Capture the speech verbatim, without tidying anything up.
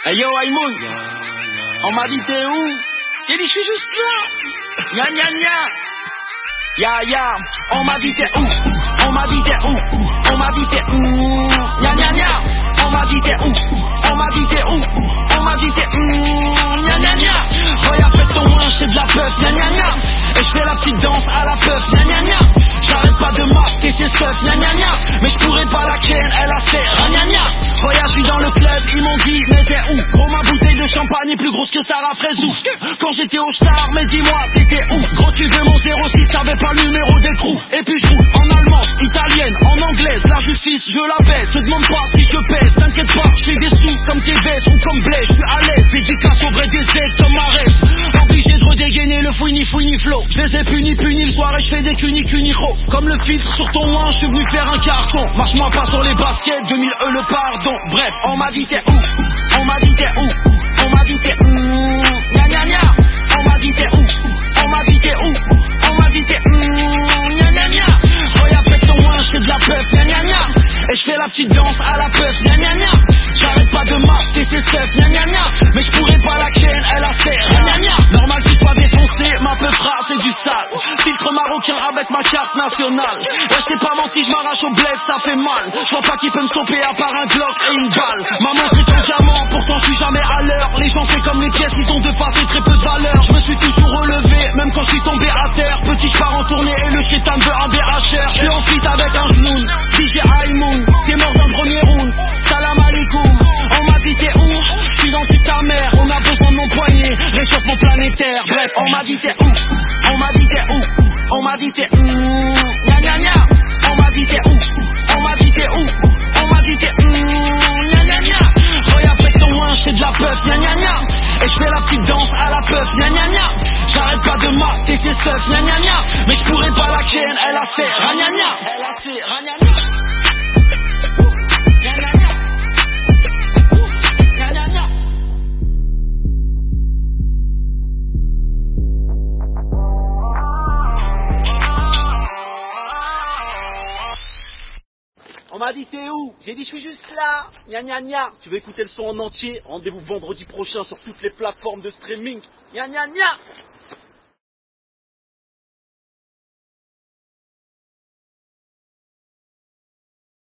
Hey yo Aïmoun, on m'a dit t'es où? J'ai dit je suis juste là. Gna gna gna. Ya ya, on m'a dit t'es où? On m'a dit t'es où? On m'a dit t'es où? Gna gna gna. On m'a dit t'es où? On m'a dit t'es où? On m'a dit t'es où? Gna gna gna. Regarde pète ton moins, c'est de la puff. Gna gna gna. Et je fais la petite danse à la puff. Gna gna gna. J'arrête pas de mater ses stuff. Gna gna gna. Mais je pourrais pas la ken, elle a serre. Gna gna. Regarde, je suis dans le club, ils m'ont dit, mais t'es où? Gros, ma bouteille de champagne est plus grosse que Sarah Fraisou. Quand j'étais au Star, mais dis-moi, t'étais où? Gros, tu veux mon zéro six, t'avais pas le numéro d'écrou. Et puis je roule en allemande, italienne, en anglaise. La justice, je la baisse, se demande pas si je pèse. T'inquiète pas, je fais des sous comme tes vestes ou comme Blaise. Je suis à l'aise, dédicace au vrai des aides comme Marès. Obligé de redégainer le fouini fouini flow. Je les ai punis punis le soir et je fais des cuni cuni ho. Comme le filtre sur ton ouin, je suis venu faire un carton. Marche-moi pas sur les baskets, deux mille E le pardon. Bref, on m'a dit t'es où? On m'a dit t'es où? On m'a dit t'es où? Gna gna gna. On m'a dit t'es où? On m'a dit t'es où? On m'a dit t'es où? Gna gna gna. Regarde pète ton ouin, c'est de la puff. Gna gna gna. Et je fais la petite danse à la puff. Gna gna gna. J'arrête pas de mater ses stuff. Gna gna gna. Mais je pourrais pas la ken, elle a serre. Gna gna gna. Normal qu'il soit défoncé, ma peufra c'est du sale. Filtre marocain avec ma carte nationale. Ouais, je t'ai pas menti, je m'arrache au bled, ça fait mal. Je vois pas qui peut me stopper à part un Glock et une balle. Ma montre est en diamant, pourtant je suis jamais à l'heure. Les gens c'est comme les pièces, ils ont deux faces et très peu de valeur. Je me suis toujours relevé, même quand je suis tombé à terre. Petit je pars en tournée et le chétan veut un B H R. Je suis en feat avec un genoun, D J Aïmoun. T'es mort dans le premier round, salam alaikum. On m'a dit t'es où? Je suis dans toute ta mère. On a besoin de mon poignet, réchauffement planétaire. Bref, on m'a dit t'es où? On m'a dit t'es où? On m'a dit t'es où? Gna gna gna. On m'a dit t'es où? On m'a dit t'es où? On m'a dit t'es où? Gna gna gna. Regarde pète ton ouin, c'est de la puff. Gna gna gna. Et je fais la petite danse à la puff. Gna gna gna. J'arrête pas de mater ses stuff. Gna gna gna. Mais je pourrais pas la ken, elle a serre. Gna gna. Elle a serre. Gna gna. Gna gna gna. Gna gna gna. On m'a dit t'es où? J'ai dit je suis juste là. Gna gna gna. Tu veux écouter le son en entier? Rendez-vous vendredi prochain sur toutes les plateformes de streaming. Gna gna gna.